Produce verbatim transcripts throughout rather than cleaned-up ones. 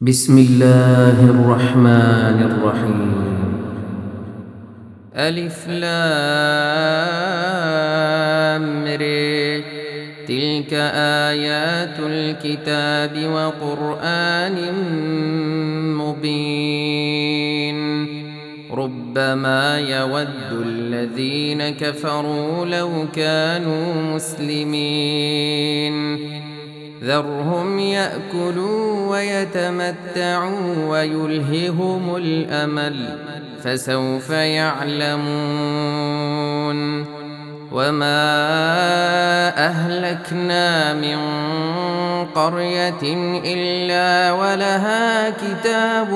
بسم الله الرحمن الرحيم. ألف لام ر. تلك آيات الكتاب وقرآن مبين. ربما يود الذين كفروا لو كانوا مسلمين. ذرهم يأكلوا ويتمتعوا ويلههم الأمل فسوف يعلمون. وما أهلكنا من قرية إلا ولها كتاب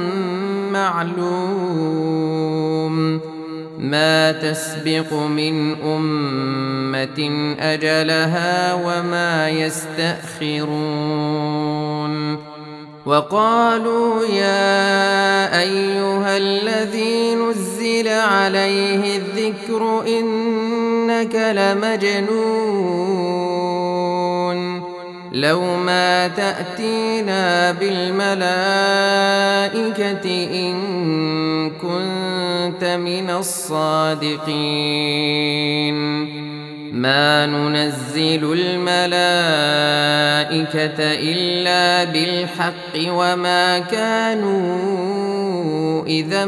معلوم ما تسبق من أمة أجلها وما يستأخرون. وقالوا يا أيها الذي نزل عليه الذكر إنك لمجنون لو ما تأتينا بالملائكة إن كنت من الصادقين. ما ننزل الملائكة إلا بالحق وما كانوا إذا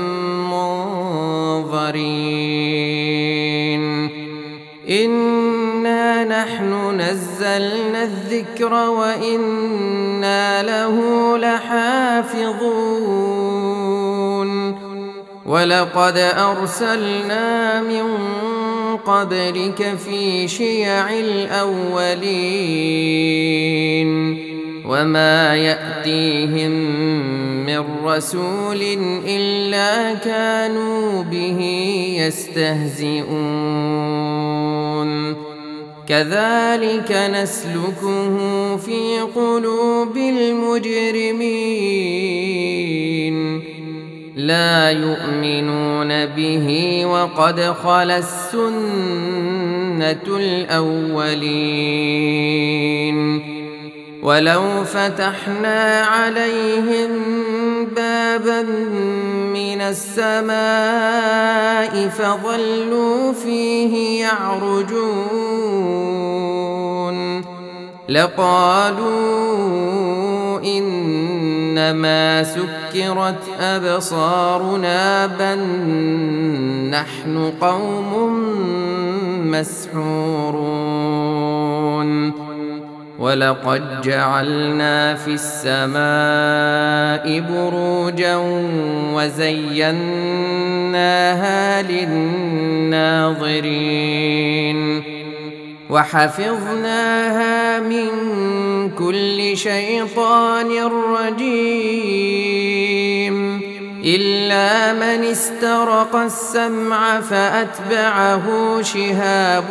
منظرين. إنا نحن نزلنا الذكر وإنا له لحافظون. ولقد أرسلنا من قبلك في شيع الأولين وما يأتيهم من رسول إلا كانوا به يستهزئون. كذلك نسلكه في قلوب المجرمين. لا يؤمنون به وقد خلت السنة الأولين. ولو فتحنا عليهم بابا من السماء فظلوا فيه يعرجون لقالوا إنما سكرت أبصارنا بل نحن قوم مسحورون. ولقد جعلنا في السماء بروجا وزيناها للناظرين وحفظناها من كل شيطان رجيم إلا من استرق السمع فأتبعه شهاب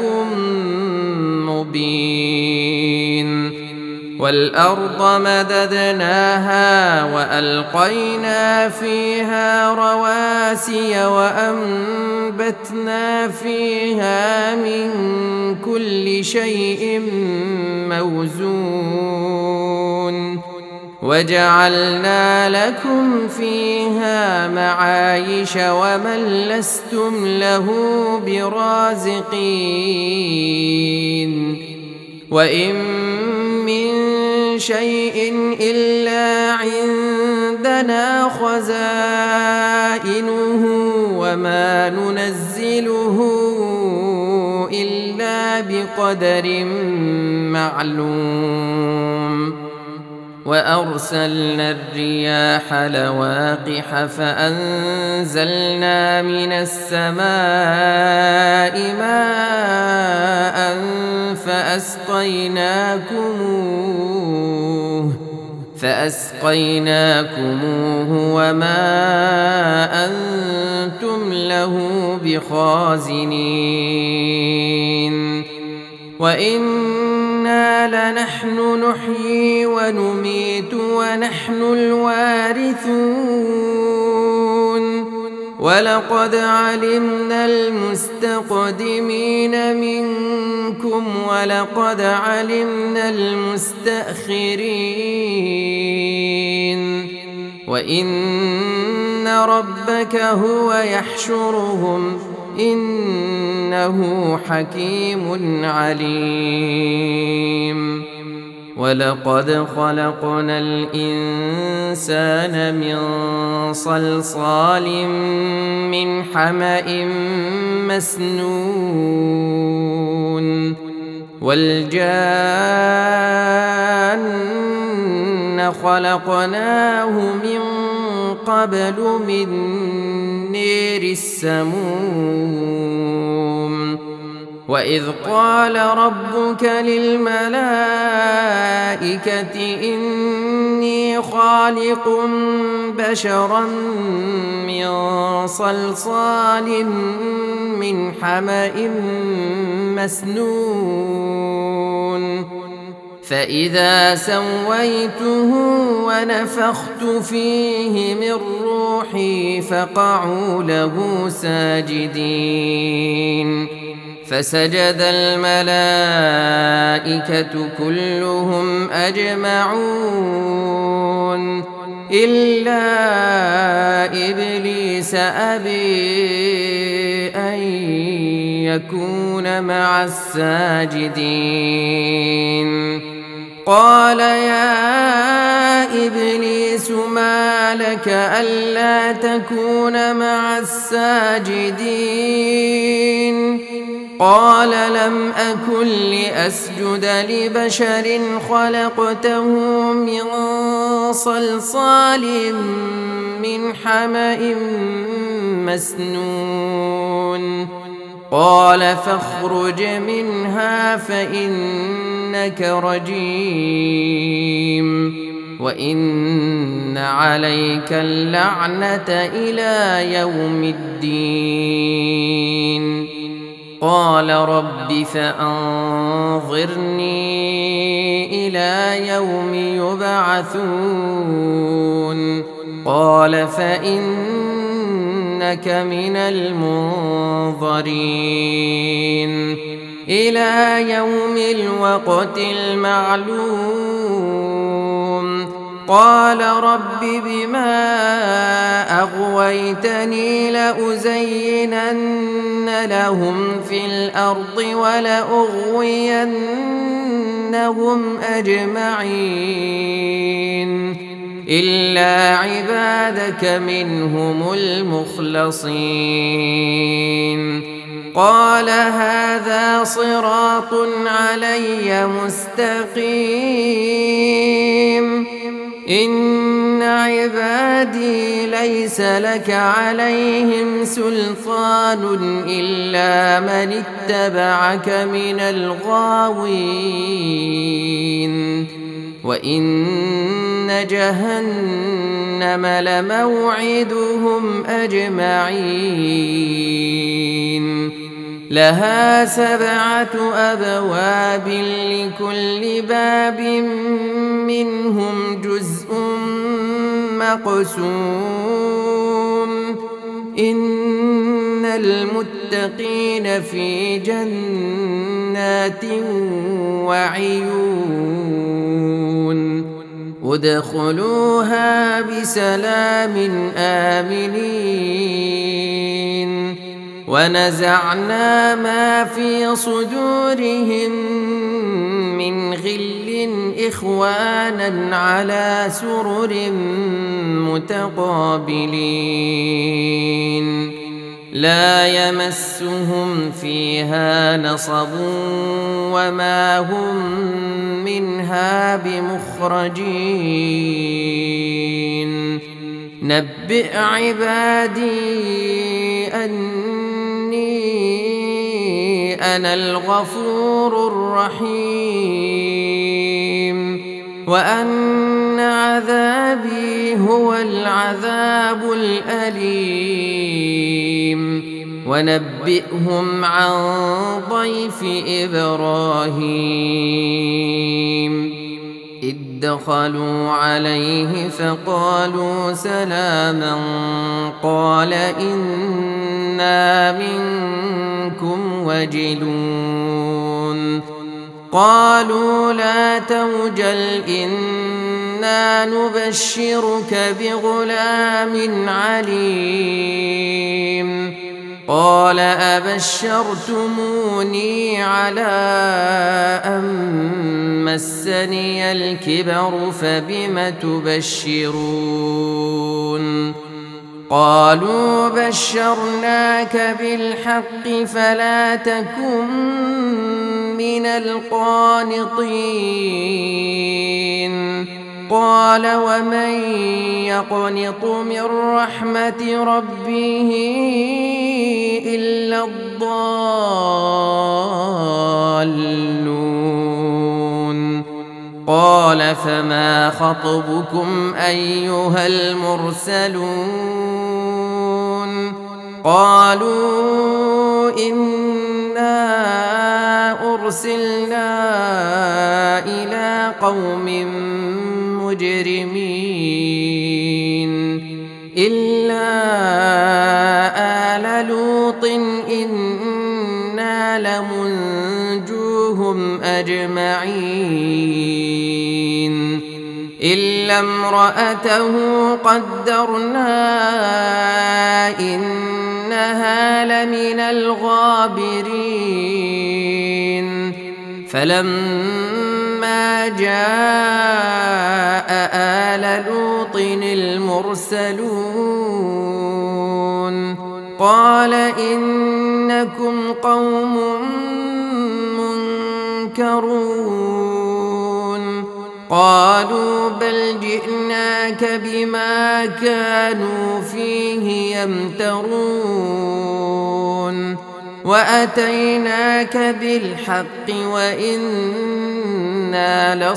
مبين. والأرض مددناها وألقينا فيها رواسي وأنبتنا فيها من كل شيء موزون وجعلنا لكم فيها معايش ومن لستم له برازقين. وإن من شيء إلا عندنا خزائنه وما ننزله إلا بقدر معلوم. وأرسلنا الرياح لواقح فأنزلنا من السماء ماء فأسقيناكموه فأسقيناكموه وما أنتم له بخازنين. وإنا لنحن نحيي ونميت ونحن الوارثون. ولقد علمنا المستقدمين منكم ولقد علمنا المستأخرين وإن ربك هو يحشرهم إنه حكيم عليم ولقد خلقنا الإنسان من صلصال من حمأ مسنون والجان خلقناه من قبل من نير السموم وإذ قال ربك للملائكة إني خالق بشرا من صلصال من حمأ مسنون فإذا سويته ونفخت فيه من روحي فقعوا له ساجدين فسجد الملائكة كلهم أجمعون إلا إبليس أبي أن يكون مع الساجدين قال يا إبليس ما لك ألا تكون مع الساجدين قال لم أكن لأسجد لبشر خلقته من صلصال من حمأ مسنون قال فاخرج منها فإنك رجيم وإن عليك اللعنة إلى يوم الدين قال رب فأنظرني إلى يوم يبعثون قال فإنك من المنظرين إلى يوم الوقت المعلوم قال رب بما أغويتني لأزينن لهم في الأرض ولأغوينهم أجمعين إلا عبادك منهم المخلصين قال هذا صراط علي مستقيم إن عبادي ليس لك عليهم سلطان إلا من اتبعك من الغاوين وإن جهنم لموعدهم أجمعين لها سبعة أبواب لكل باب منهم جزء مقسوم إن المتقين في جنات وعيون ادخلوها بسلام آمنين ونزعنا ما في صدورهم من غل إخوانا على سرر متقابلين لا يمسهم فيها نصب وما هم منها بمخرجين نبئ عبادي أني أنا الغفور الرحيم وأن عذابي هو العذاب الأليم ونبئهم عن ضيف إبراهيم إذ دخلوا عليه فقالوا سلاما قال إنا منكم وجلون قالوا لا توجل إنا إنا نبشرك بغلام عليم قال أبشرتموني على أن مسني الكبر فبم تبشرون قالوا بشرناك بالحق فلا تكن من القانطين قال ومن يقنط من رحمة ربه إلا الضالون قال فما خطبكم أيها المرسلون قالوا إنا أرسلنا إلى قوم مجرمين إلا آل لوط إنا لمنجوهم أجمعين إلا امرأته قدرنا إنها لمن الغابرين فلما جاء آل لوط المرسلون قال إنكم قوم منكرون قالوا بل جئناك بما كانوا فيه يمترون وأتيناك بالحق وإنا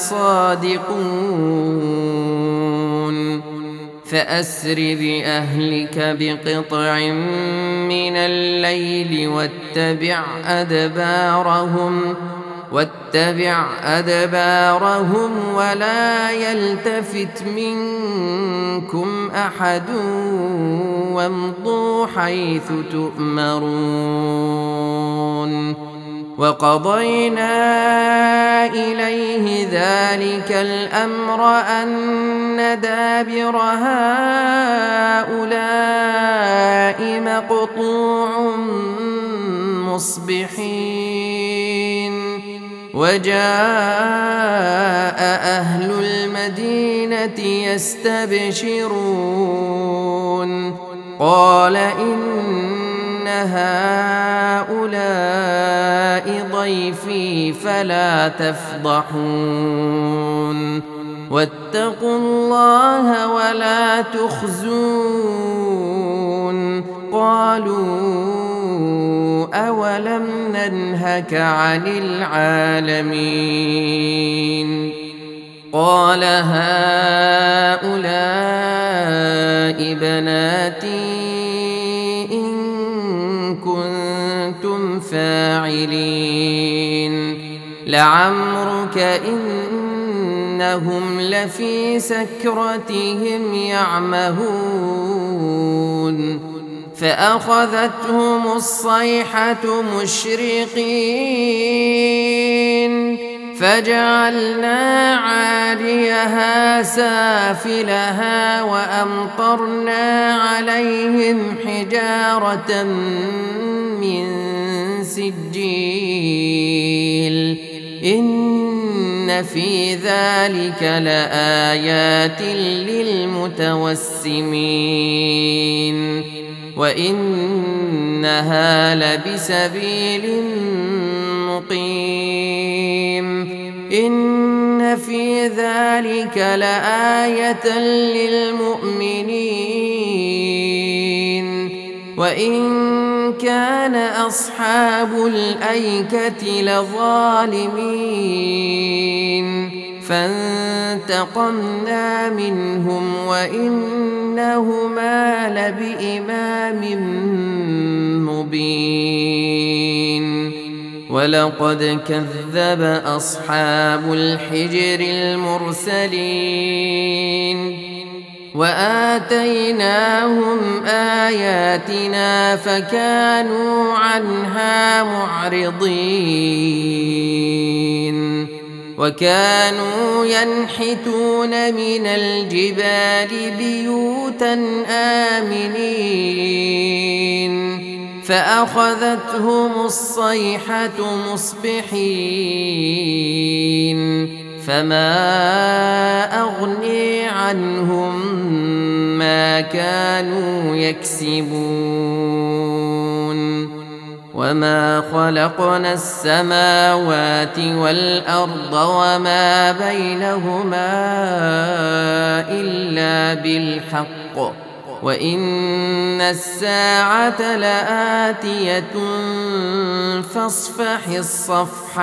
لصادقون فأسر بأهلك بقطع من الليل واتبع أدبارهم واتبع أدبارهم ولا يلتفت منكم أحد وامضوا حيث تؤمرون وقضينا إليه ذلك الأمر أن دابر هؤلاء مقطوع مصبحين وجاء أهل المدينة يستبشرون قال إن هؤلاء ضيفي فلا تفضحون واتقوا الله ولا تخزون قالوا أولم ننهك عن العالمين قال هؤلاء بناتي إن كنتم فاعلين لعمرك إنهم لفي سكرتهم يعمهون فأخذتهم الصيحة مشرقين فجعلنا عاليها سافلها وأمطرنا عليهم حجارة من سجيل إن في ذلك لآيات للمتوسمين وإنها لبسبيل مقيم إن في ذلك لآية للمؤمنين وإن كان أصحاب الأيكة لظالمين فانتقمنا منهم وإنهما لبإمام مبين ولقد كذب أصحاب الحجر المرسلين وآتيناهم آياتنا فكانوا عنها معرضين وكانوا ينحتون من الجبال بيوتا آمنين فأخذتهم الصيحة مصبحين فما أغني عنهم ما كانوا يكسبون وما خلقنا السماوات والأرض وما بينهما إلا بالحق وإن الساعة لآتية فاصفح الصفح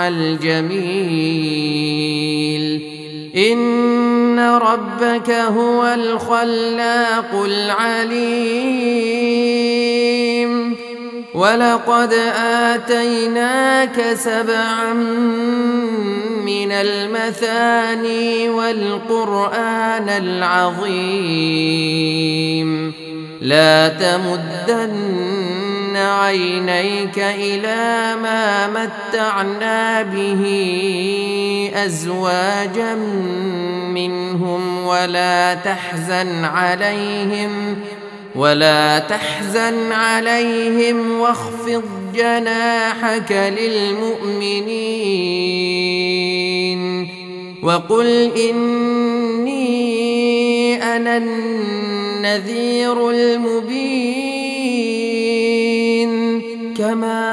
الجميل إن ربك هو الخلاق العليم ولقد آتيناك سبعا من المثاني والقرآن العظيم لا تمدن عينيك إلى ما متعنا به أزواجا منهم ولا تحزن عليهم ولا تحزن عليهم واخفض جناحك للمؤمنين وقل إني أنا النذير المبين كما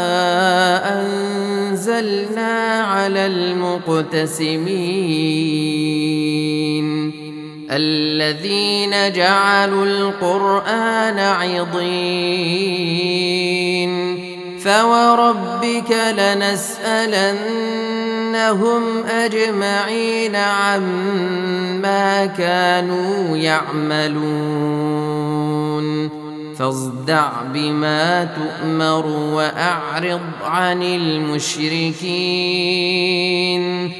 أنزلنا على المقتسمين الذين جعلوا القرآن عضين فوربك لنسألنهم أجمعين عما كانوا يعملون فاصدع بما تؤمر وأعرض عن المشركين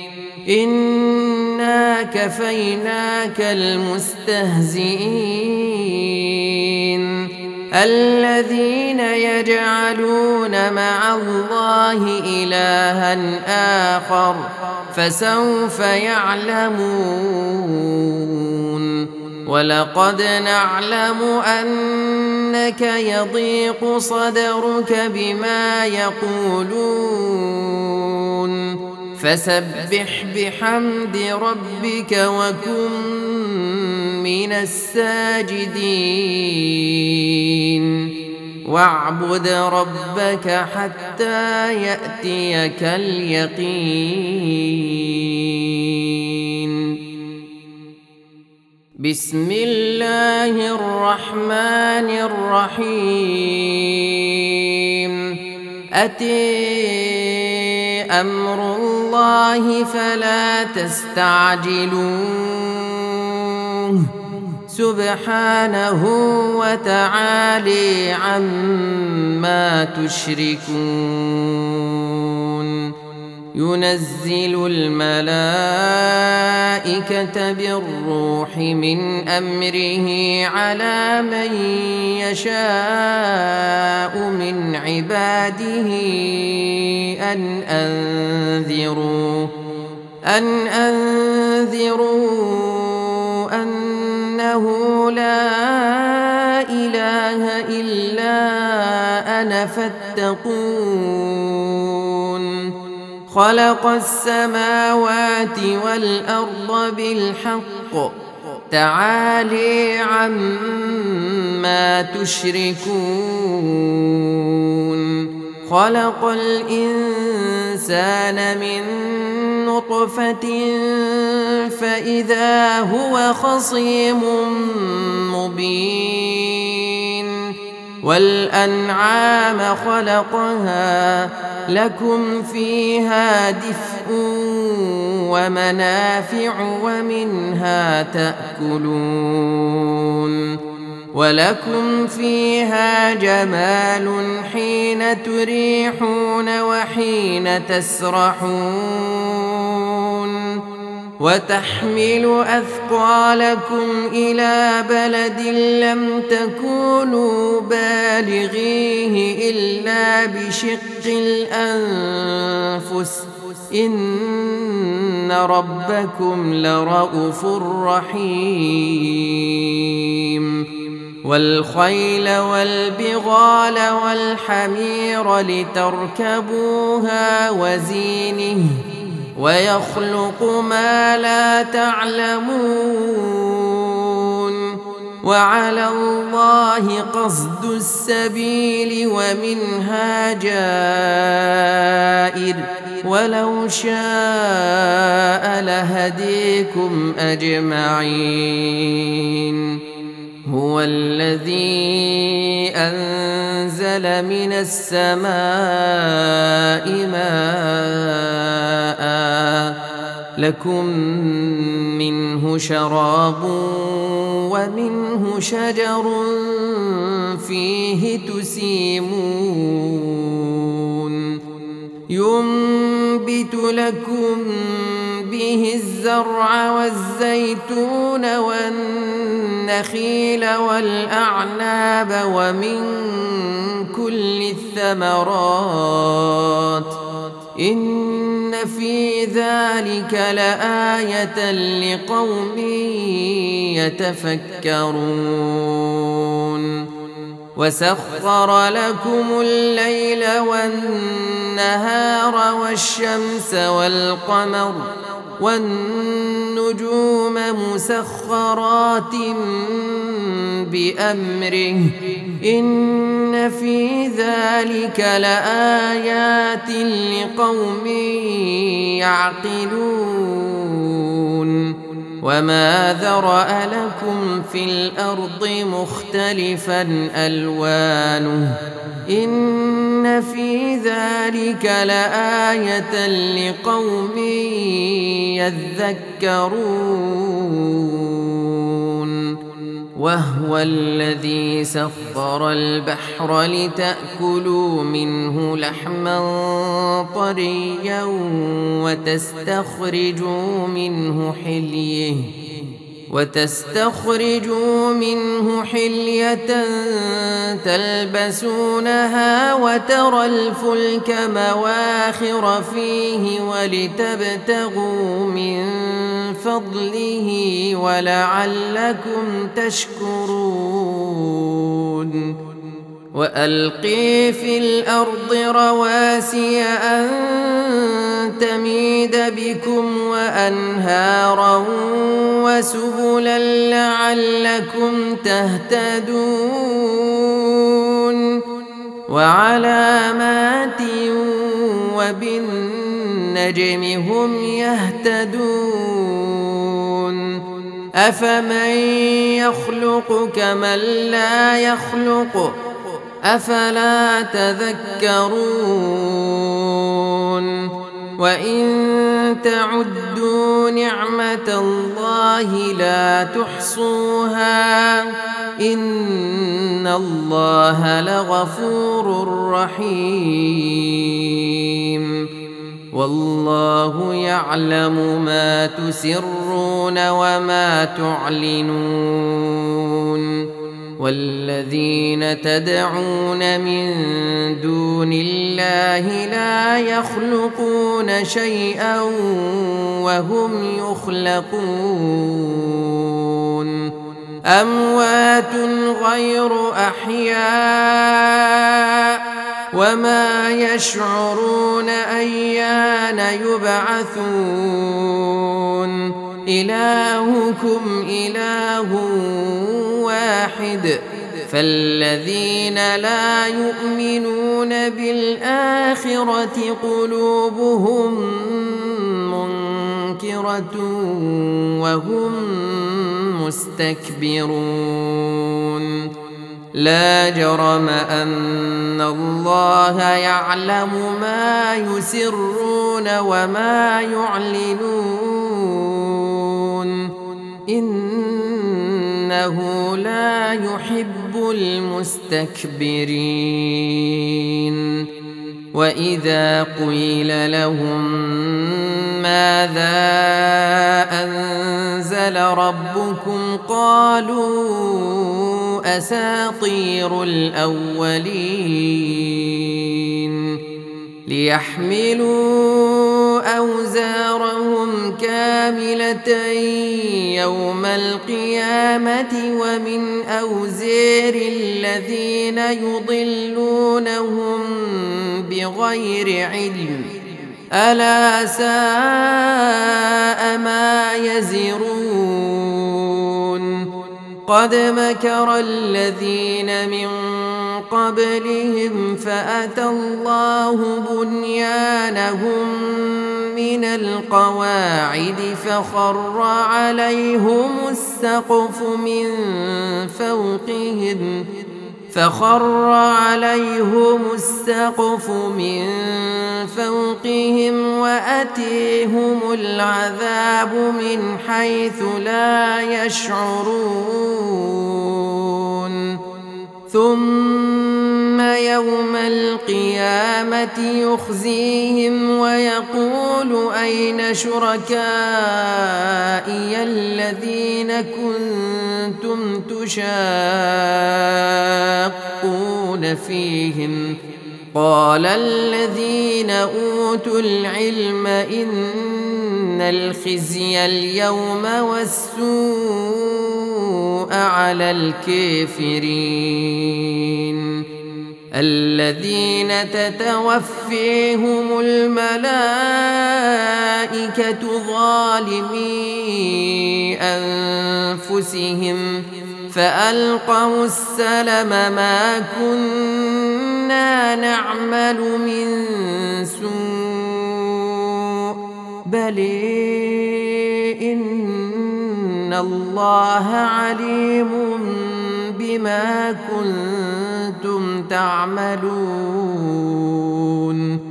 إنا كفيناك المستهزئين الذين يجعلون مع الله إلها آخر فسوف يعلمون ولقد نعلم أنك يضيق صدرك بما يقولون فسبح بحمد ربك وكن من الساجدين واعبد ربك حتى يأتيك اليقين بسم الله الرحمن الرحيم أتي أمر الله فلا تستعجلوه سبحانه وتعالى عما تشركون ينزل الملائكة بالروح من أمره على من يشاء من عباده أن أنذروا أن أنذروا أنه لا إله إلا أنا فاتقون خلق السماوات والأرض بالحق تعالي عما تشركون خلق الإنسان من نطفة فإذا هو خصيم مبين والأنعام خلقها لكم فيها دفء ومنافع ومنها تأكلون ولكم فيها جمال حين تريحون وحين تسرحون وتحمل أثقالكم إلى بلد لم تكونوا بالغيه إلا بشق الأنفس إن ربكم لرءوف رحيم والخيل والبغال والحمير لتركبوها وزينه ويخلق ما لا تعلمون وعلى الله قصد السبيل ومنها جائر ولو شاء لهديكم أجمعين هو الذي أنزل من السماء ماء لكم منه شراب ومنه شجر فيه تسيمون ينبت لكم به الزرع والزيتون والنخيل والأعناب ومن كل الثمرات إن في ذلك لآية لقوم يتفكرون وسخر لكم الليل والنهار والشمس والقمر والنجوم مسخرات بأمره إن في ذلك لآيات لقوم يعقلون وما ذرأ لكم في الأرض مختلفا ألوانه إن في ذلك لآية لقوم يذكرون وهو الذي سخر البحر لتأكلوا منه لحما طريا وتستخرجوا منه حليه وتستخرجوا منه حلية تلبسونها وترى الفلك مواخر فيه ولتبتغوا من فضله ولعلكم تشكرون وألقي في الأرض رواسي أن تميد بكم وأنهارا وسبلا لعلكم تهتدون وعلامات وبالنجم هم يهتدون أفمن يخلق كمن لا يخلق أفلا تذكرون وإن تعدوا نعمة الله لا تحصوها إن الله لغفور رحيم والله يعلم ما تسرون وما تعلنون والذين تدعون من دون الله لا يخلقون شيئا وهم يخلقون أموات غير أحياء وما يشعرون أيان يبعثون إلهكم إله واحد فالذين لا يؤمنون بالآخرة قلوبهم منكرة وهم مستكبرون لا جرم أن الله يعلم ما يسرون وما يعلنون إنه لا يحب المستكبرين وإذا قيل لهم ماذا أنزل ربكم قالوا أساطير الأولين ليحملوا أوزارهم كاملة يوم القيامة ومن أوزار الذين يضلونهم بغير علم ألا ساء ما يزرون قد مكر الذين من قبلهم فأتى الله بنيانهم من القواعد فخر عليهم السقف من فوقهم فخر عليهم السقف من فوقهم وأتيهم العذاب من حيث لا يشعرون ثم يوم القيامة يخزيهم ويقول أين شركائي الذين كنتم تشاقون فيهم قال الذين أوتوا العلم إن الخزي اليوم والسوء على الكافرين الذين تتوفيهم الملائكة ظالمي أنفسهم فألقوا السلم ما كنا نعمل من سوء بل إن الله عليم بما كنتم تعملون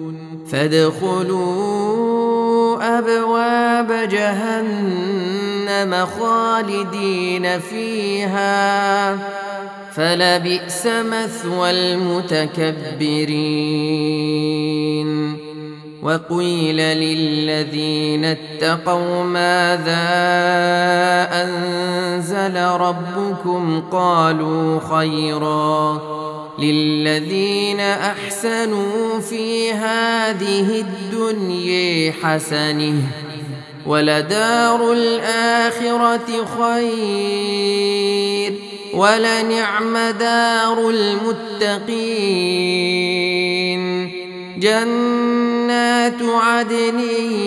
فادخلوا أبواب جهنم خالدين فيها فلبئس مثوى المتكبرين وقيل للذين اتقوا ماذا أنزل ربكم قالوا خيرا للذين أحسنوا في هذه الدنيا حسنة ولدار الآخرة خير ولنعم دار المتقين جنات عدن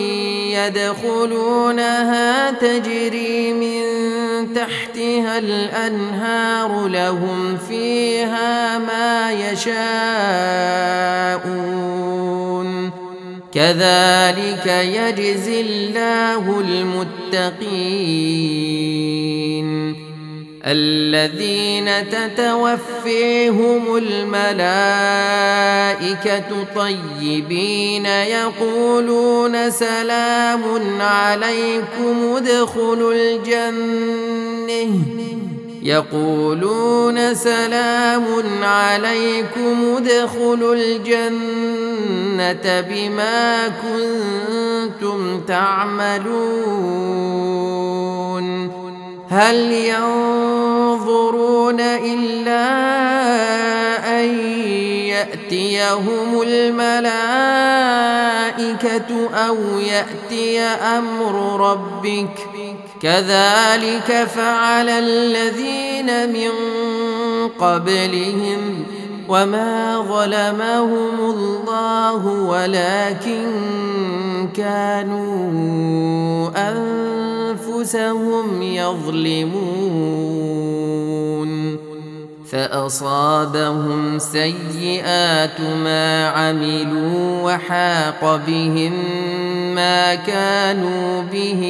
يدخلونها تجري من تحتها الأنهار لهم فيها ما يشاءون كذلك يجزي الله المتقين الذين تتوفيهم الملائكة طيبين يقولون سلام عليكم ادخلوا الجنة يقولون سلام عليكم ادخلوا الجنة بما كنتم تعملون هل ينظرون إلا أن يأتيهم الملائكة أو يأتي أمر ربك كذلك فعل الذين من قبلهم وما ظلمهم الله ولكن كانوا أنفسهم يظلمون فأصابهم سيئات ما عملوا وحاق بهم ما كانوا به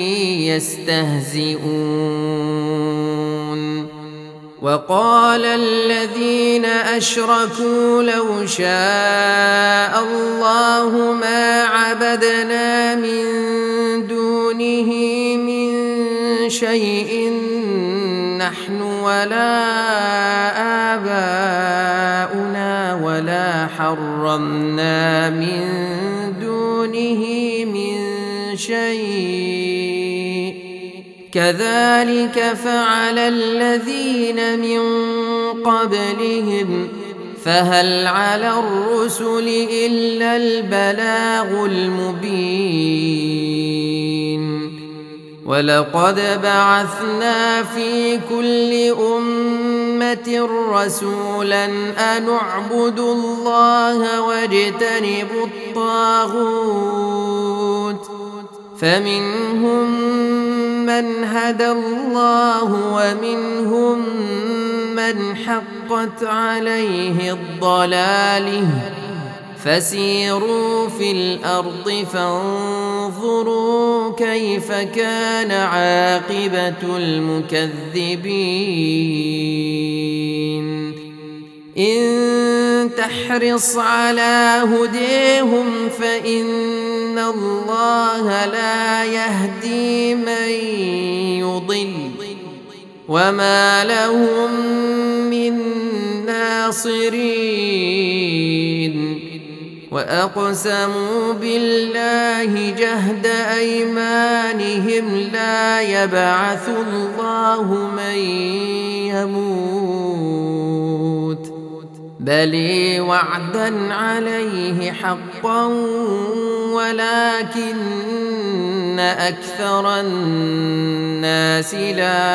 يستهزئون وقال الذين أشركوا لو شاء الله ما عبدنا من دونه من شيء نحن ولا آباؤنا ولا حرمنا من دونه من شيء كذلك فعل الذين من قبلهم فهل على الرسل إلا البلاغ المبين ولقد بعثنا في كل أمة رسولا أن اعبدوا الله واجتنبوا الطاغوت فمنهم من هدى الله ومنهم من حقت عليه الضلاله فسيروا في الأرض فانظروا كيف كان عاقبة المكذبين إن تحرص على هديهم فإن الله لا يهدي من يضل وما لهم من ناصرين وأقسموا بالله جهد أيمانهم لا يبعث الله من يموت بل وعدا عليه حقا ولكن أكثر الناس لا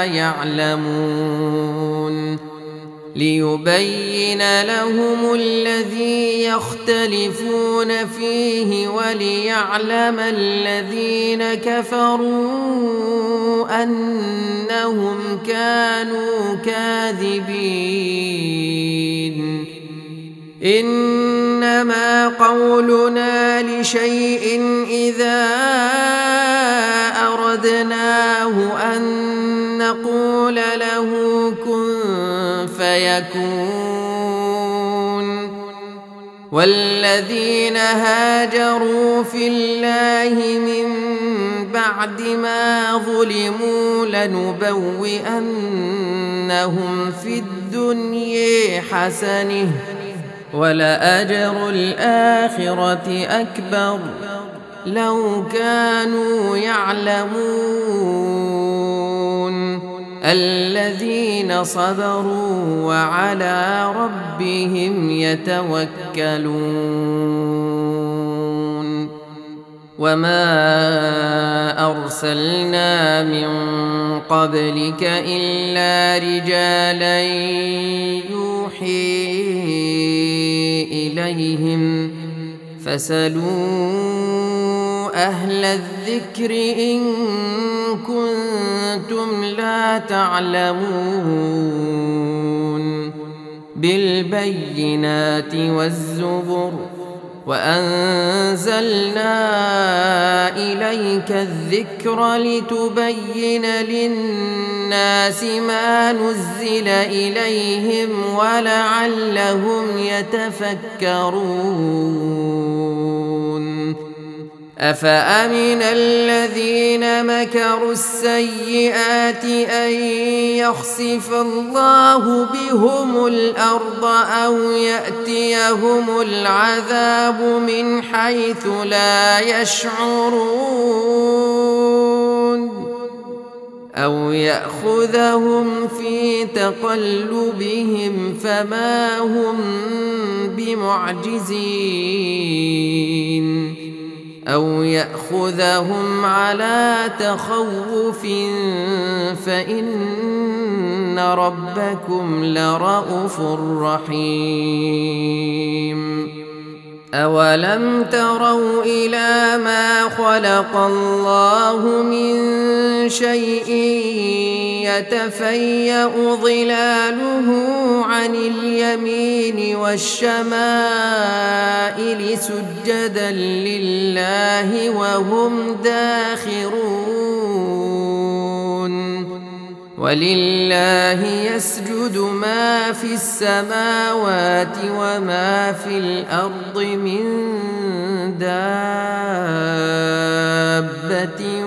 يعلمون ليبين لهم الذي يختلفون فيه وليعلم الذين كفروا أنهم كانوا كاذبين إنما قولنا لشيء إذا أردناه أن نقول له كن فيكون والذين هاجروا في الله من بعد ما ظلموا لنبوئنهم في الدنيا حسنة ولأجر الآخرة أكبر لو كانوا يعلمون الذين صبروا وعلى ربهم يتوكلون وما أرسلنا من قبلك إلا رجالا يوحي إليهم فاسألوا أهل الذكر إن كنتم لا تعلمون بالبينات والزبر وأنزلنا إليك الذكر لتبين للناس ما نزل إليهم ولعلهم يتفكرون أفأمن الذين مكروا السيئات أن يخسف الله بهم الأرض أو يأتيهم العذاب من حيث لا يشعرون أو يأخذهم في تقلبهم فما هم بمعجزين أو يأخذهم على تخوف فإن ربكم لرءوف رحيم أولم تروا إلى ما خلق الله من شيء يتفيأ ظلاله عن اليمين والشمائل سجدا لله وهم داخرون ولله يسجد ما في السماوات وما في الأرض من دابة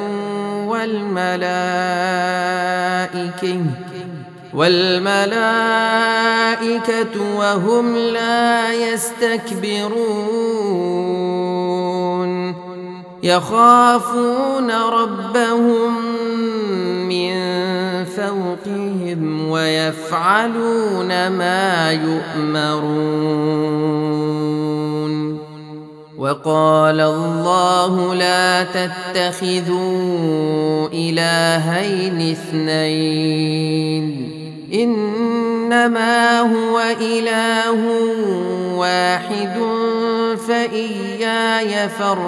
والملائكة والملائكة وهم لا يستكبرون يخافون ربهم من فوقهم ويفعلون ما يؤمرون. وقال الله لا تتخذوا إلهين اثنين إنما هو إله واحد فإياي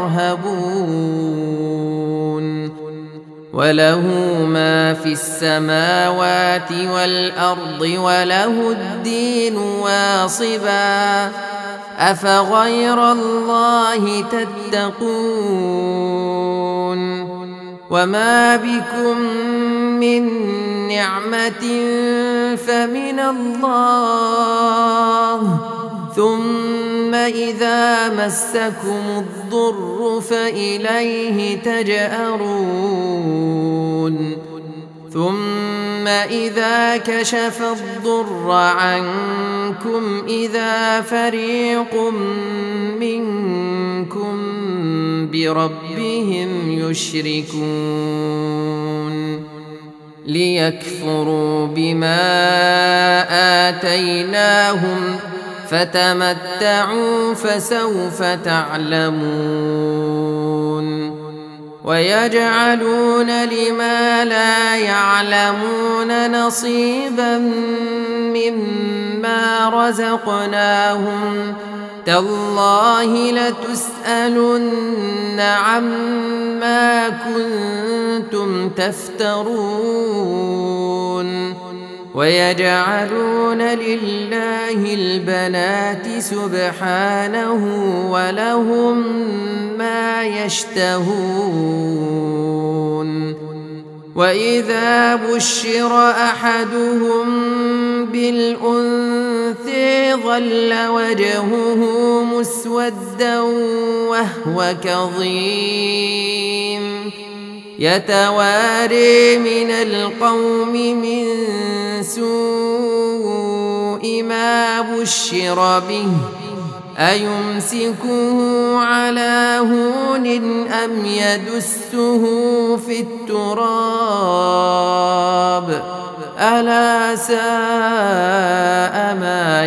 فارهبون. وله ما في السماوات والأرض وله الدين واصبا أفغير الله تتقون. وما بكم من نعمة فمن الله ثم إذا مسكم الضر فإليه تجأرون. ثم إذا كشف الضر عنكم إذا فريق منكم بربهم يشركون ليكفروا بما آتيناهم فتمتعوا فسوف تعلمون. ويجعلون لما لا يعلمون نصيبا مما رزقناهم تالله لتسألن عما كنتم تفترون. ويجعلون لله البنات سبحانه ولهم ما يشتهون. وإذا بشر أحدهم بالأنثى ظل وجهه مسودا وهو كظيم يتواري من القوم من سوء ما بشر به أيمسكه على هون أم يدسه في التراب ألا ساء ما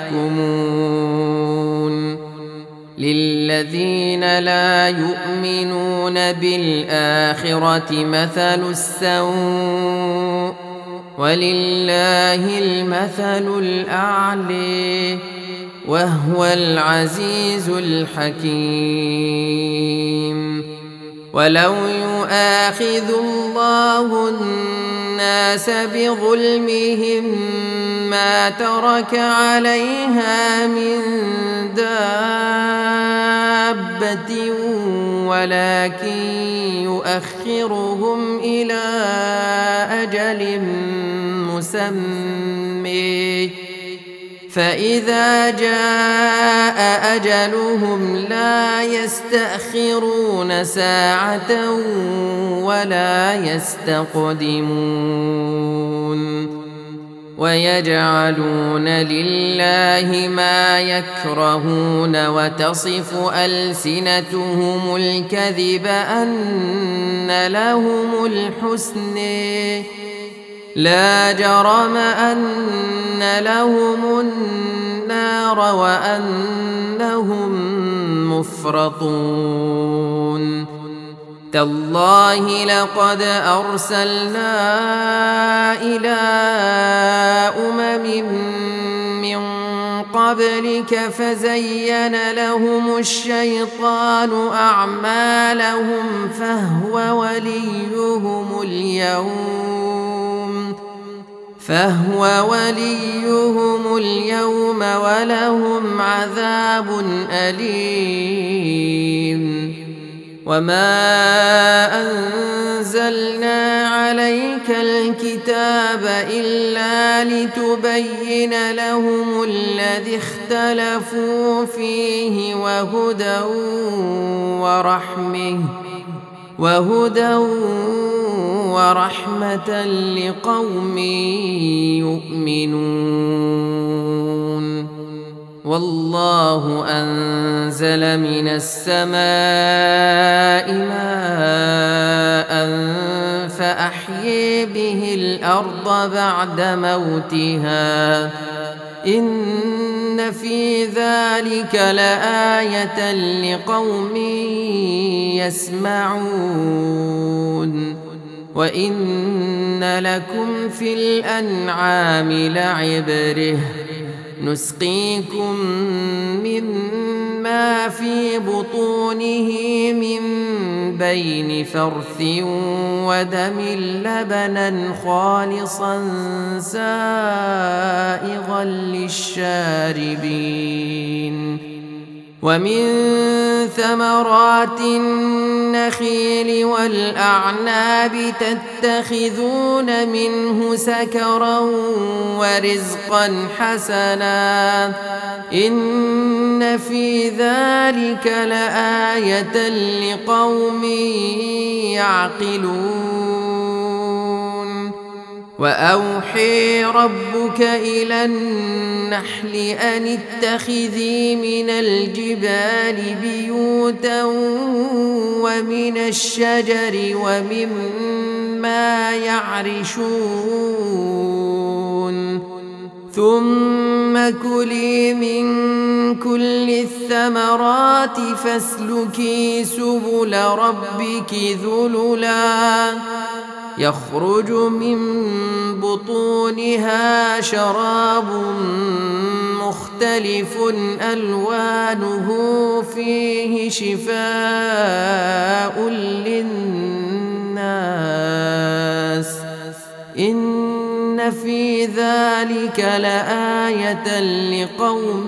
يحكمون. للذين لا يؤمنون بالآخرة مثل السوء ولله المثل الأعلى وهو العزيز الحكيم. ولو يؤاخذ الله الناس بظلمهم ما ترك عليها من دابة ولكن يؤخرهم إلى أجل مسمى فإذا جاء أجلهم لا يستأخرون ساعة ولا يستقدمون. ويجعلون لله ما يكرهون وتصف ألسنتهم الكذب أن لهم الحسنى لا جرم أن لهم النار وأنهم مفرطون. تالله لقد أرسلنا إلى أمم من قبلك فزين لهم الشيطان أعمالهم فهو وليهم اليوم فهو وليهم اليوم ولهم عذاب أليم. وما أنزلنا عليك الكتاب إلا لتبين لهم الذي اختلفوا فيه وهدى ورحمة وهدى ورحمة لقوم يؤمنون. والله أنزل من السماء ماء فأحيي يحيي به الأرض بعد موتها إن في ذلك لآية لقوم يسمعون وإن لكم في الأنعام لعبرة نسقيكم مما في بطونه من بين فرث ودم لبنا خالصا سائغا للشاربين ومن ثمرات النخيل والأعناب تتخذون منه سكرا ورزقا حسنا إن في ذلك لآية لقوم يعقلون وأوحي ربك إلى النحل أن اتخذي من الجبال بيوتا ومن الشجر ومما يعرشون ثم كلي من كل الثمرات فاسلكي سبل ربك ذللا يخرج من بطونها شراب مختلف ألوانه فيه شفاء للناس إن في ذلك لآية لقوم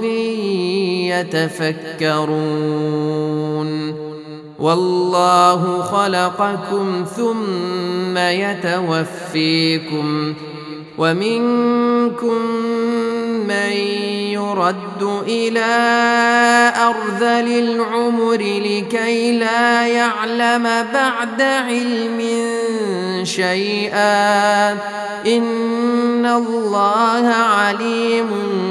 يتفكرون والله خلقكم ثم يتوفيكم ومنكم من يرد إلى أرذل العمر لكي لا يعلم بعد علم شيئا إن الله عليم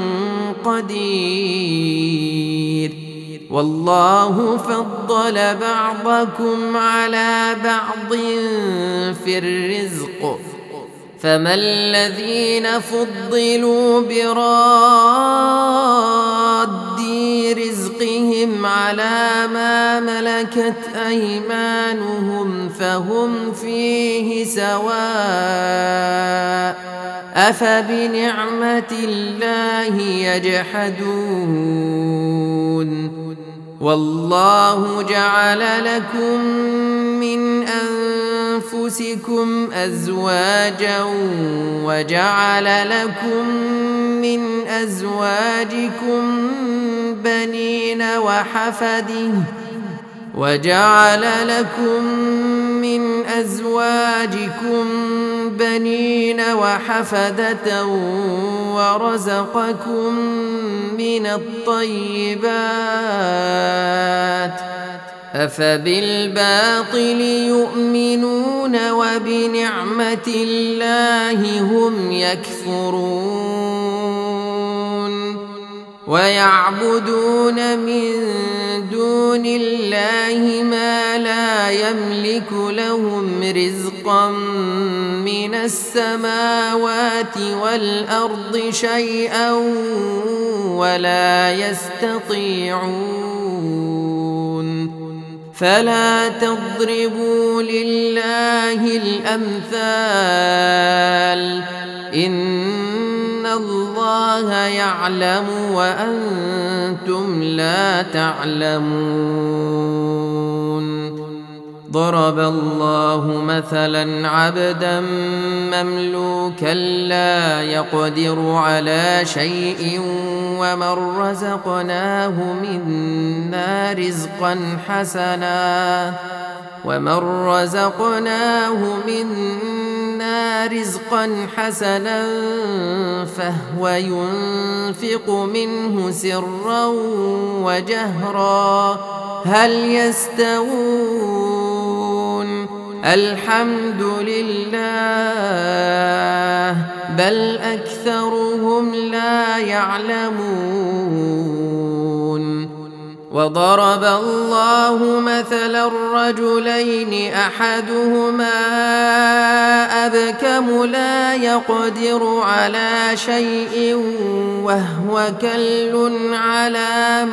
قدير والله فضل بعضكم على بعض في الرزق فما الذين فضلوا براد رزقهم على ما ملكت أيمانهم فهم فيه سواء أفبنعمة الله يجحدون والله جعل لكم من أنفسكم أزواجا وجعل لكم من أزواجكم بنين وحفده وجعل لكم من أزواجكم بنين وحفدة ورزقكم من الطيبات أفبالباطل يؤمنون وبنعمة الله هم يكفرون ويعبدون من دون الله ما لا يملك لهم رزقا من السماوات والأرض شيئا ولا يستطيعون فلا تضربوا لله الأمثال إن الله يعلم وأنتم لا تعلمون ضرب الله مثلا عبدا مملوكا لا يقدر على شيء ومن رزقناه منا رزقا حسنا ومن رزقناه منا رزقا حسنا فهو ينفق منه سرا وجهرا هل يستوون الحمد لله بل أكثرهم لا يعلمون وضرب الله مثلا الرجلين أحدهما أبكم لا يقدر على شيء وهو كل على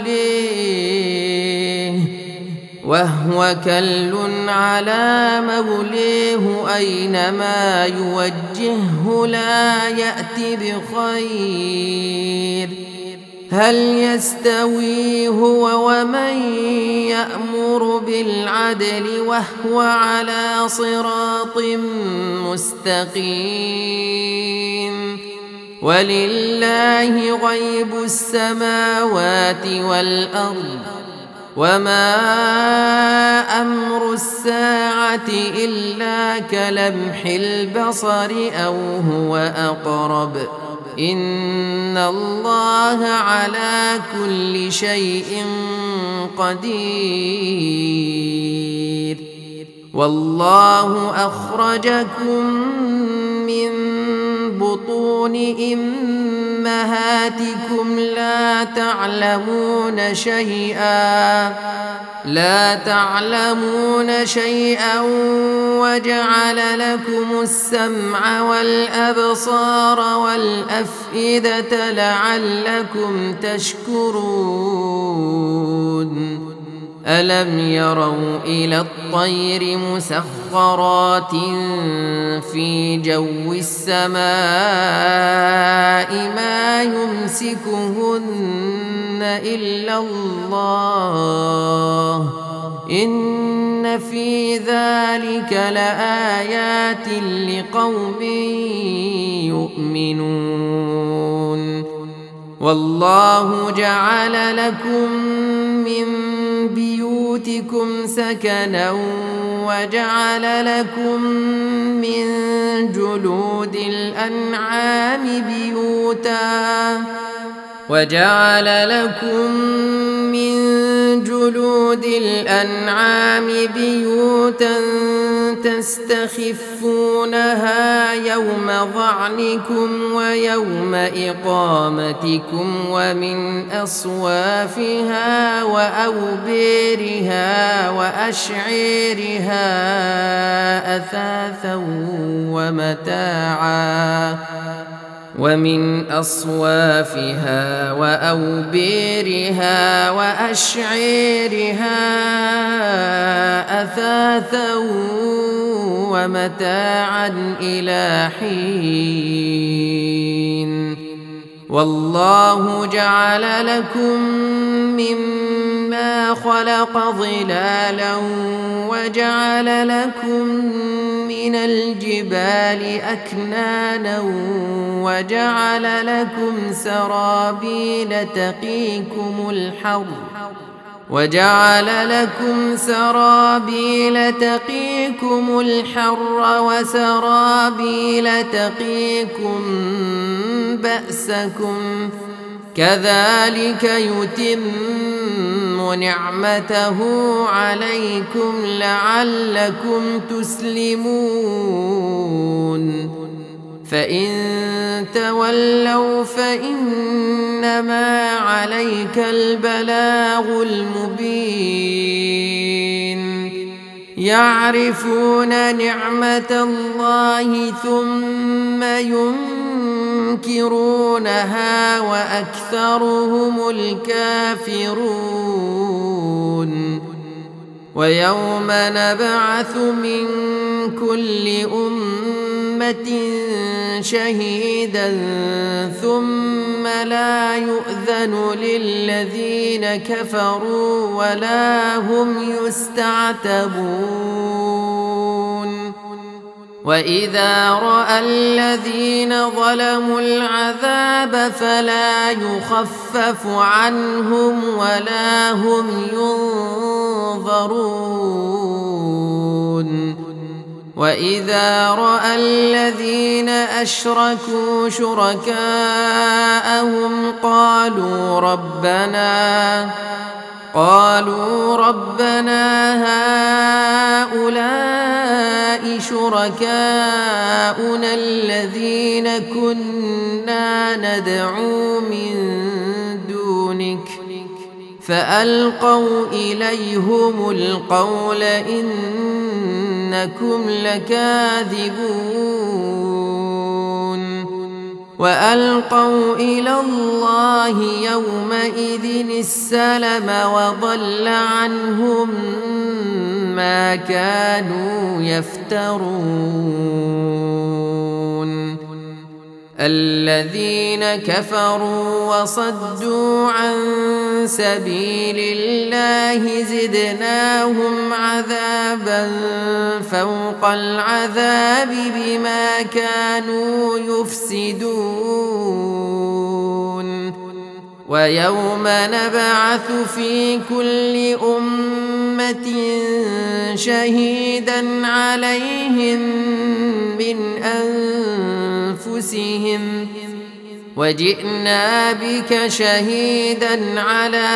موليه وهو كل على موليه أينما يوجهه لا يأتي بخير هل يستوي هو ومن يأمر بالعدل وهو على صراط مستقيم ولله غيب السماوات والأرض وما أمر الساعة إلا كلمح البصر أو هو أقرب إن الله على كل شيء قدير والله أخرجكم من بطون أمهاتكم لا تعلمون شيئا لا تعلمون شيئا وجعل لكم السمع والأبصار والأفئدة لعلكم تشكرون ألم يروا إلى الطير مسخرات في جو السماء ما يمسكهن إلا الله إن في ذلك لآيات لقوم يؤمنون والله جعل لكم من بيوتكم سكنا وجعل لكم من جلود الأنعام بيوتا وجعل لكم من جلود الأنعام بيوتا تستخفونها يوم ظعنكم ويوم إقامتكم ومن أصوافها وأوبيرها وأشعيرها أثاثا ومتاعا ومن أصوافها وأوبيرها وأشعيرها أثاثا ومتاعا إلى حين والله جعل لكم مما خلق ظلالا وجعل لكم من الجبال أكنانا وجعل لكم سرابيل تقيكم الحر وجعل لكم سرابيل تقيكم الحر وسرابيل تقيكم بأسكم كذلك يتم نعمته عليكم لعلكم تسلمون فإن تولوا فإنما عليك البلاغ المبين يعرفون نعمة الله ثم ينكرونها وأكثرهم الكافرون ويوم نبعث من كل أمة شهيدا ثم لا يؤذن للذين كفروا ولا هم يستعتبون وإذا رأى الذين ظلموا العذاب فلا يخفف عنهم ولا هم ينظرون وإذا رأى الذين أشركوا شركاءهم قالوا ربنا قالوا ربنا هؤلاء شركاؤنا الذين كنا ندعو من دونك فألقوا إليهم القول إنكم لكاذبون وألقوا إلى الله يومئذ السلم وضل عنهم ما كانوا يفترون الذين كفروا وصدوا عن سبيل الله زدناهم عذابا فوق العذاب بما كانوا يفسدون ويوم نبعث في كل أمة شهيدا عليهم من أنفسهم وجئنا بك شهيدا على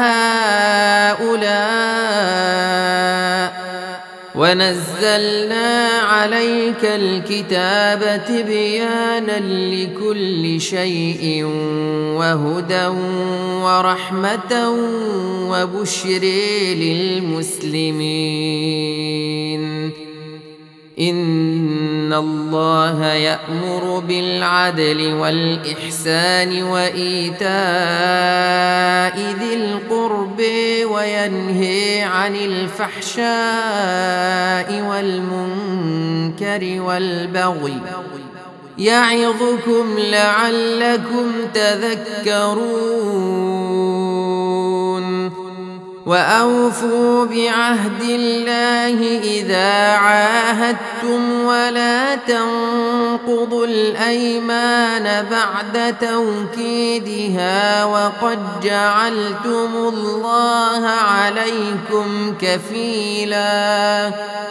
هؤلاء ونزلنا عليك الكتاب تبيانا لكل شيء وهدى ورحمة وبشر للمسلمين إن الله يأمر بالعدل والإحسان وإيتاء ذي القرب وينهي عن الفحشاء والمنكر والبغي يعظكم لعلكم تذكرون وأوفوا بعهد الله إذا عاهدتم ولا تنقضوا الأيمان بعد توكيدها وقد جعلتم الله عليكم كفيلا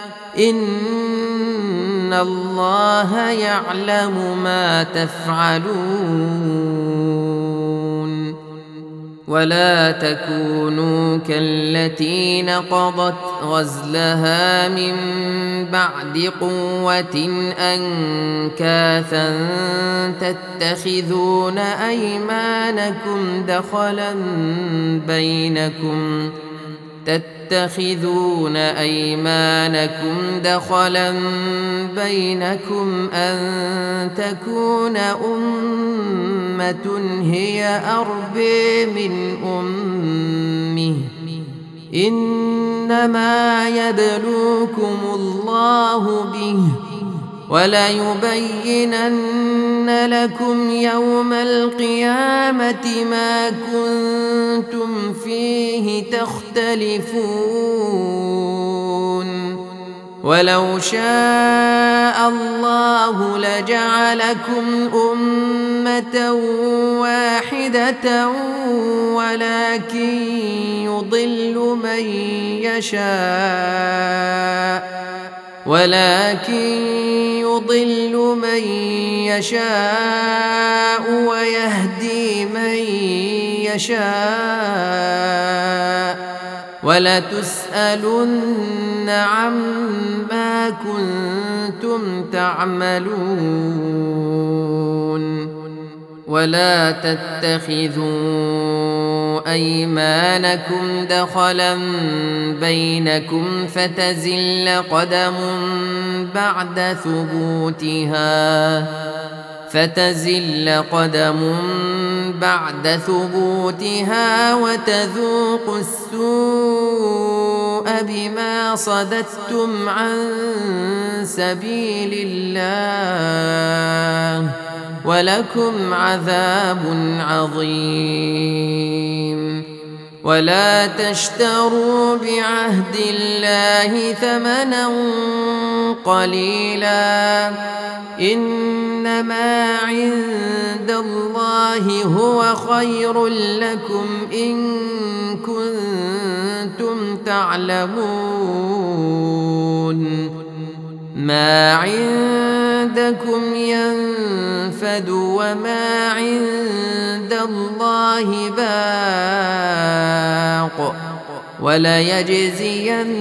إن الله يعلم ما تفعلون ولا تكونوا كالتي نقضت غزلها من بعد قوة أنكاثا تتخذون أيمانكم دخلا بينكم تتخذون أيمانكم دخلا بينكم أن تكون أمة هي أربى من أمه إنما يبلوكم الله به وليبينن لكم يوم القيامة ما كنتم فيه تختلفون ولو شاء الله لجعلكم أمة واحدة ولكن يضل من يشاء ولكن يضل من يشاء ويهدي من يشاء ولتسألن عما كنتم تعملون ولا تتخذوا أيمانكم دخلا بينكم فتزل قدم بعد ثبوتها فتزل قدم بعد ثبوتها وتذوقوا السوء بما صددتم عن سبيل الله ولكم عذاب عظيم ولا تشتروا بعهد الله ثمنا قليلا إنما عند الله هو خير لكم إن كنتم تعلمون ما عندكم ينفد وما عند الله باق وليجزين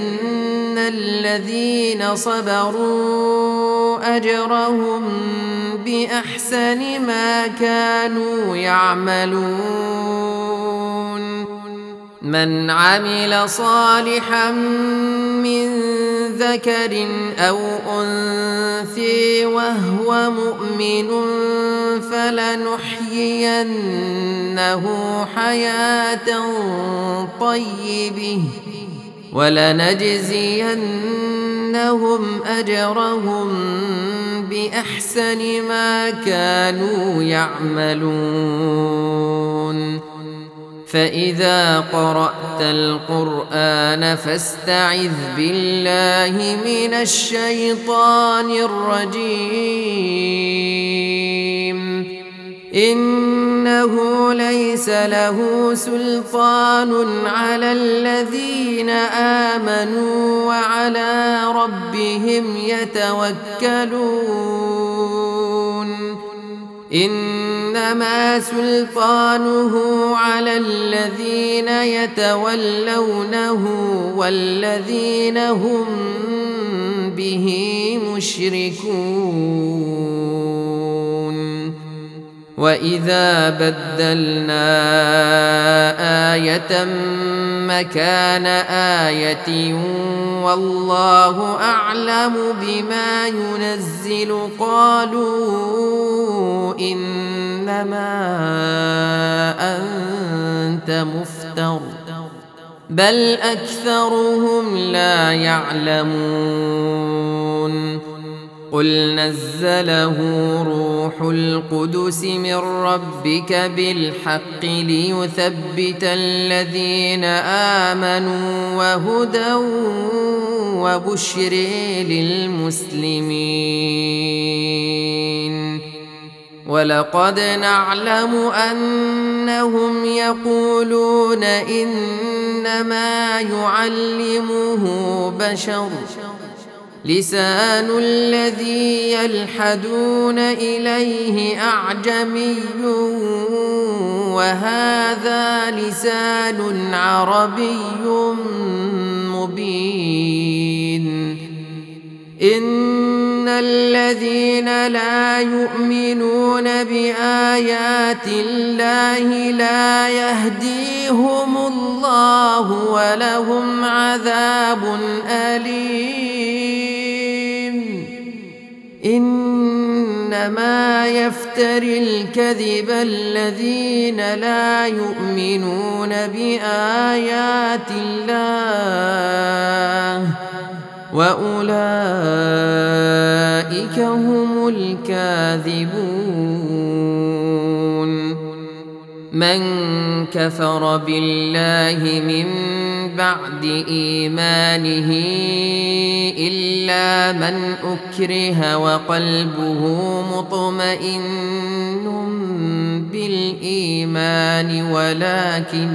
الذين صبروا أجرهم بأحسن ما كانوا يعملون من عمل صالحا من ذكر أو أنثى وهو مؤمن فلنحيينه حياة طيبة ولنجزينهم أجرهم بأحسن ما كانوا يعملون. فإذا قرأت القرآن فاستعذ بالله من الشيطان الرجيم إنه ليس له سلطان على الذين آمنوا وعلى ربهم يتوكلون إنما سلطانه على الذين يتولونه والذين هم به مشركون. وإذا بدلنا آية مكان آية والله أعلم بما ينزل قالوا إنما أنت مفتر بل أكثرهم لا يعلمون. قل نزله روح القدس من ربك بالحق ليثبت الذين آمنوا وهدى وبشر للمسلمين. ولقد نعلم أنهم يقولون إنما يعلمه بشر لسان الذي يلحدون إليه أعجمي وهذا لسان عربي مبين. إن الذين لا يؤمنون بآيات الله لا يهديهم الله ولهم عذاب أليم. إنما يفتري الكذب الذين لا يؤمنون بآيات الله وأولئك هم الكاذبون. من كفر بالله من بعد إيمانه إلا من أكره وقلبه مطمئن بالإيمان ولكن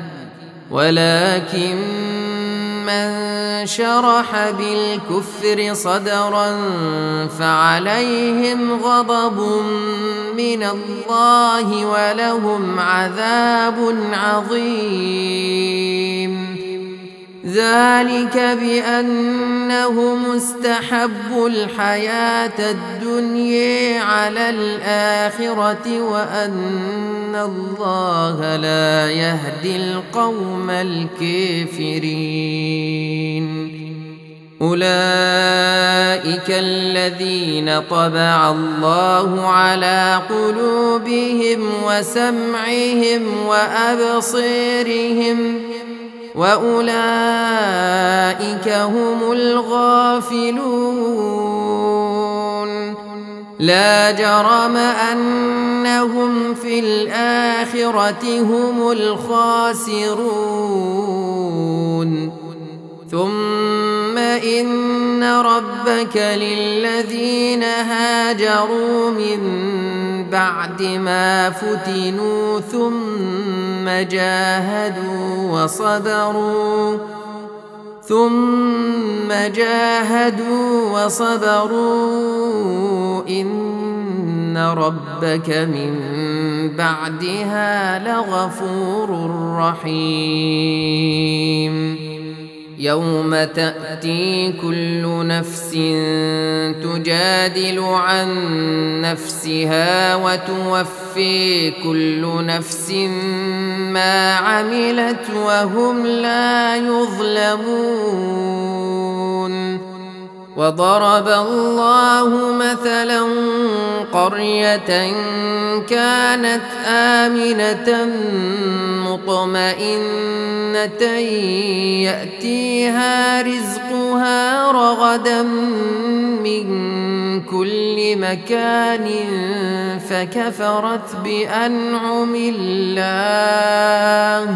ولكن من شرح بالكفر صدرا فعليهم غضب من الله ولهم عذاب عظيم. ذلك بأنهم استحبوا الحياة الدنيا على الآخرة وأن الله لا يهدي القوم الكافرين. أولئك الذين طبع الله على قلوبهم وسمعهم وأبصارهم وأولئك هم الغافلون. لا جرم أنهم في الآخرة هم الخاسرون. ثم إن ربك للذين هاجروا من بعد ما فتنوا ثم جاهدوا وصبروا ثم جاهدوا وصبروا إن ربك من بعدها لغفور رحيم. يوم تأتي كل نفس تجادل عن نفسها وتوفي كل نفس ما عملت وهم لا يظلمون. وضرب الله مثلا قرية كانت آمنة مطمئنة يأتيها رزقها رغدا من كل مكان فكفرت بأنعم الله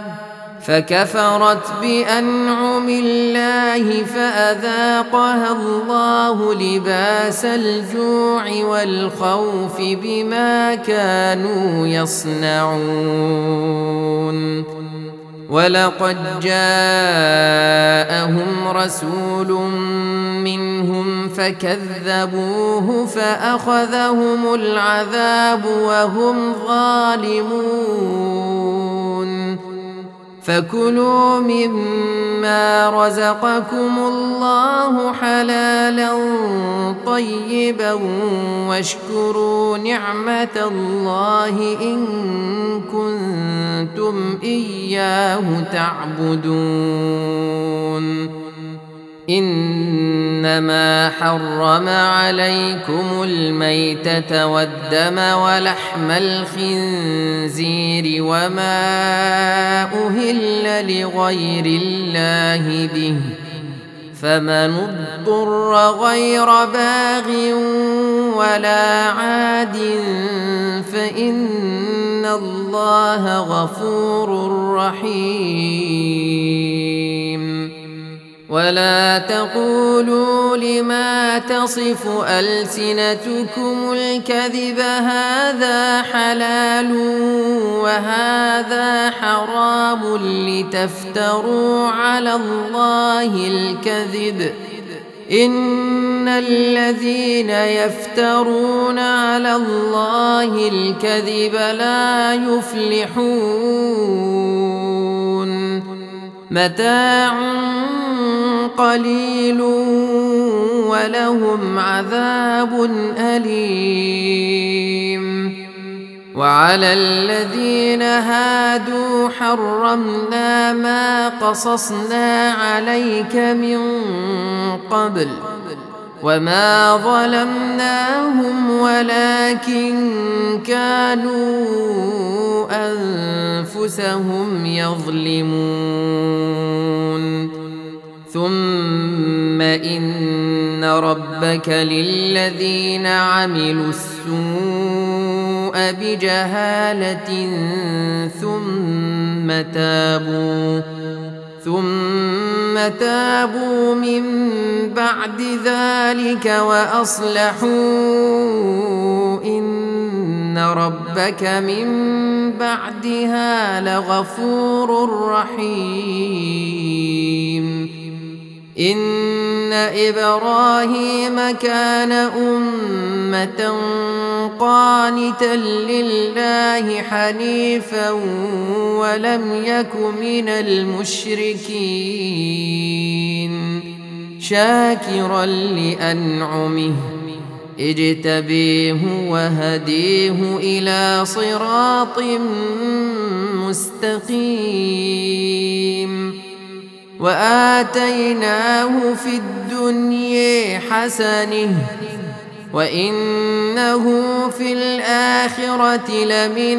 فكفرت بأنعم الله فأذاقها الله لباس الجوع والخوف بما كانوا يصنعون. ولقد جاءهم رسول منهم فكذبوه فأخذهم العذاب وهم ظالمون. فكلوا مما رزقكم الله حلالا طيبا واشكروا نعمة الله إن كنتم إياه تعبدون. إنما حرم عليكم الميتة والدم ولحم الخنزير وما أهل لغير الله به فمن اضطر غير باغ ولا عاد فإن الله غفور رحيم. ولا تقولوا لما تصف ألسنتكم الكذب هذا حلال وهذا حرام لتفتروا على الله الكذب إن الذين يفترون على الله الكذب لا يفلحون. متاع قليل ولهم عذاب أليم. وعلى الذين هادوا حرمنا ما قصصنا عليك من قبل وما ظلمناهم ولكن كانوا أنفسهم يظلمون. ثم إن ربك للذين عملوا السوء بجهالة ثم تابوا ثم تابوا من بعد ذلك وأصلحوا إن ربك من بعدها لغفور رحيم. إن إبراهيم كان أمة قانتا لله حنيفا ولم يك من المشركين شاكرا لأنعمه اجتبيه وهديه إلى صراط مستقيم. وآتيناه في الدنيا حسنة وإنه في الآخرة لمن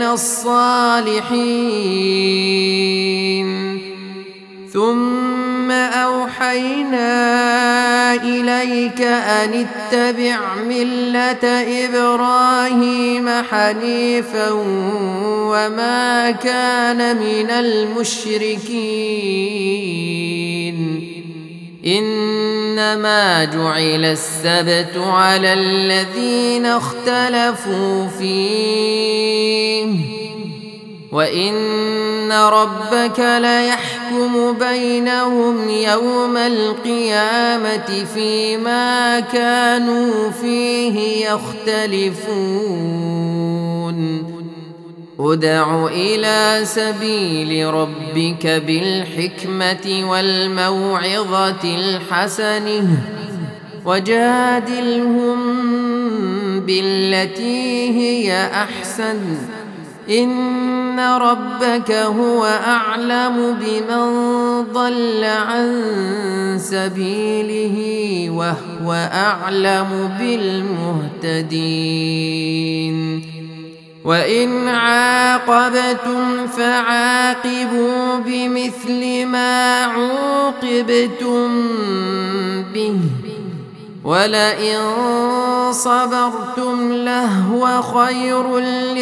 الصالحين. ثم أوحينا إليك أن اتبع ملة إبراهيم حنيفا وما كان من المشركين. إنما جعل السبت على الذين اختلفوا فيه وإن ربك ليحكم بينهم يوم القيامة فيما كانوا فيه يختلفون. ادع إلى سبيل ربك بالحكمة والموعظة الحسنة وجادلهم بالتي هي أحسن إن ربك هو أعلم بمن ضل عن سبيله وهو أعلم بالمهتدين وإن عاقبتم فعاقبوا بمثل ما عوقبتم به ولئن صبرتم لهو خير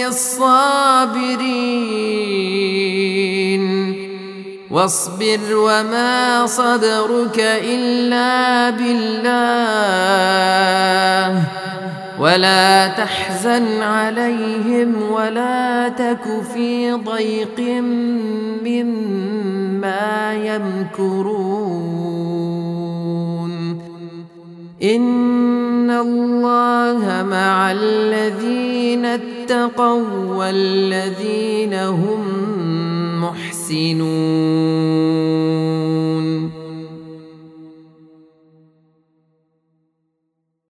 للصابرين واصبر وما صبرك إلا بالله ولا تحزن عليهم ولا تك في ضيق مما يمكرون إن الله مع الذين اتقوا والذين هم محسنون